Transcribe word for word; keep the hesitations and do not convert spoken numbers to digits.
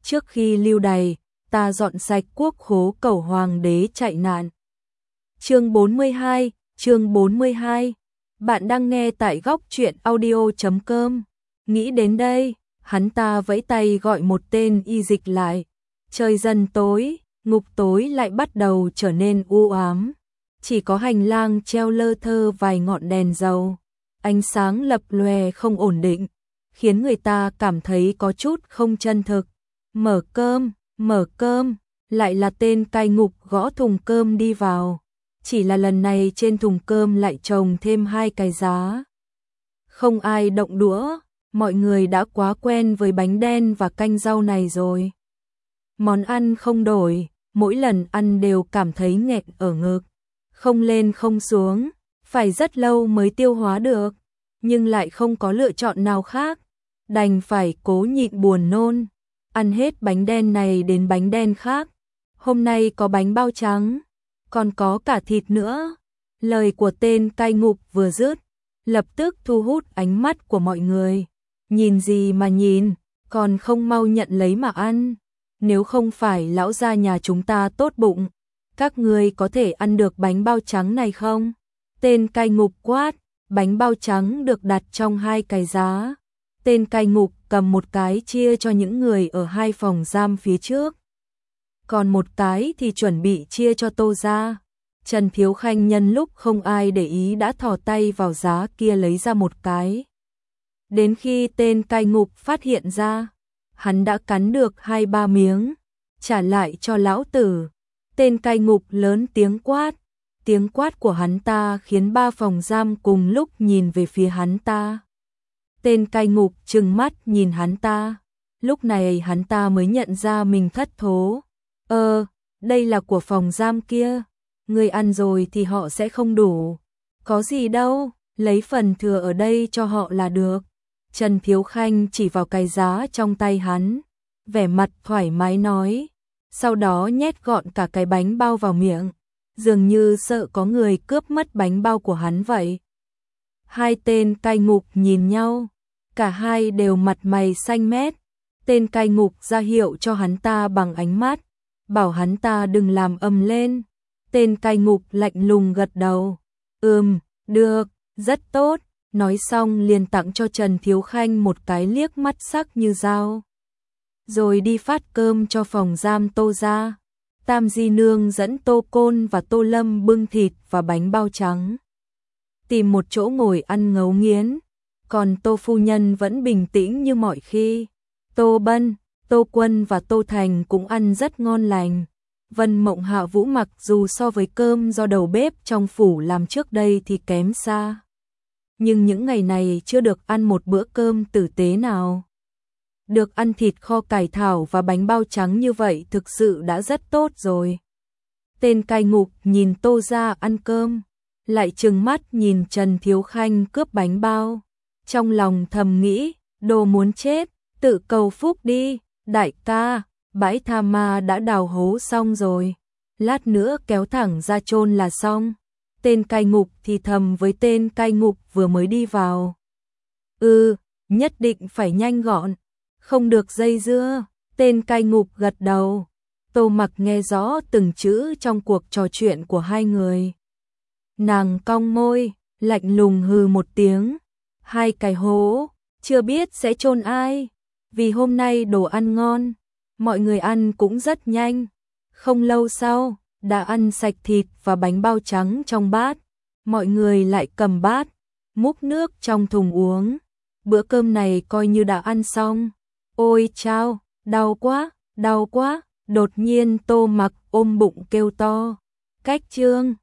trước khi lưu đày, ta dọn sạch quốc khố cầu hoàng đế chạy nạn. Chương bốn mươi hai, chương bốn mươi hai. Bạn đang nghe tại góc truyện audio chấm com. Nghĩ đến đây, hắn ta vẫy tay gọi một tên y dịch lại. Trời dần tối, ngục tối lại bắt đầu trở nên u ám. Chỉ có hành lang treo lơ thơ vài ngọn đèn dầu. Ánh sáng lập lòe không ổn định, khiến người ta cảm thấy có chút không chân thực. Mở cơm, mở cơm, lại là tên cai ngục gõ thùng cơm đi vào. Chỉ là lần này trên thùng cơm lại trồng thêm hai cái giá. Không ai động đũa, mọi người đã quá quen với bánh đen và canh rau này rồi. Món ăn không đổi, mỗi lần ăn đều cảm thấy nghẹn ở ngực. Không lên không xuống, phải rất lâu mới tiêu hóa được, nhưng lại không có lựa chọn nào khác. Đành phải cố nhịn buồn nôn, ăn hết bánh đen này đến bánh đen khác. Hôm nay có bánh bao trắng, còn có cả thịt nữa. Lời của tên cai ngục vừa dứt, lập tức thu hút ánh mắt của mọi người. Nhìn gì mà nhìn, còn không mau nhận lấy mà ăn. Nếu không phải lão gia nhà chúng ta tốt bụng, các ngươi có thể ăn được bánh bao trắng này không? Tên cai ngục quát, bánh bao trắng được đặt trong hai cái giá. Tên cai ngục cầm một cái chia cho những người ở hai phòng giam phía trước. Còn một cái thì chuẩn bị chia cho Tô gia. Trần Thiếu Khanh nhân lúc không ai để ý đã thò tay vào giá kia lấy ra một cái. Đến khi tên cai ngục phát hiện ra, hắn đã cắn được hai ba miếng, trả lại cho lão tử. Tên cai ngục lớn tiếng quát, tiếng quát của hắn ta khiến ba phòng giam cùng lúc nhìn về phía hắn ta. Tên cai ngục trừng mắt nhìn hắn ta, lúc này hắn ta mới nhận ra mình thất thố. Ơ, đây là của phòng giam kia, người ăn rồi thì họ sẽ không đủ. Có gì đâu, lấy phần thừa ở đây cho họ là được. Trần Thiếu Khanh chỉ vào cái giá trong tay hắn, vẻ mặt thoải mái nói, sau đó nhét gọn cả cái bánh bao vào miệng, dường như sợ có người cướp mất bánh bao của hắn vậy. Hai tên cai ngục nhìn nhau, cả hai đều mặt mày xanh mét. Tên cai ngục ra hiệu cho hắn ta bằng ánh mắt, bảo hắn ta đừng làm ầm lên. Tên cai ngục lạnh lùng gật đầu, ừm, được, rất tốt. Nói xong liền tặng cho Trần Thiếu Khanh một cái liếc mắt sắc như dao. Rồi đi phát cơm cho phòng giam Tô gia. Tam Di Nương dẫn Tô Côn và Tô Lâm bưng thịt và bánh bao trắng. Tìm một chỗ ngồi ăn ngấu nghiến. Còn Tô Phu Nhân vẫn bình tĩnh như mọi khi. Tô Bân, Tô Quân và Tô Thành cũng ăn rất ngon lành. Vân Mộng Hạ Vũ mặc dù so với cơm do đầu bếp trong phủ làm trước đây thì kém xa. Nhưng những ngày này chưa được ăn một bữa cơm tử tế nào. Được ăn thịt kho cải thảo và bánh bao trắng như vậy thực sự đã rất tốt rồi. Tên cai ngục nhìn Tô gia ăn cơm, lại trừng mắt nhìn Trần Thiếu Khanh cướp bánh bao. Trong lòng thầm nghĩ, đồ muốn chết, tự cầu phúc đi, đại ca, bãi tha ma đã đào hố xong rồi. Lát nữa kéo thẳng ra chôn là xong. Tên cai ngục thì thầm với tên cai ngục vừa mới đi vào. Ừ, nhất định phải nhanh gọn, không được dây dưa. Tên cai ngục gật đầu. Tô Mặc nghe rõ từng chữ trong cuộc trò chuyện của hai người. Nàng cong môi, lạnh lùng hừ một tiếng. Hai cái hố, chưa biết sẽ chôn ai. Vì hôm nay đồ ăn ngon, mọi người ăn cũng rất nhanh. Không lâu sau, đã ăn sạch thịt và bánh bao trắng trong bát. Mọi người lại cầm bát, múc nước trong thùng uống. Bữa cơm này coi như đã ăn xong. Ôi chao, đau quá, đau quá. Đột nhiên Tô Mặc ôm bụng kêu to. Cách trương.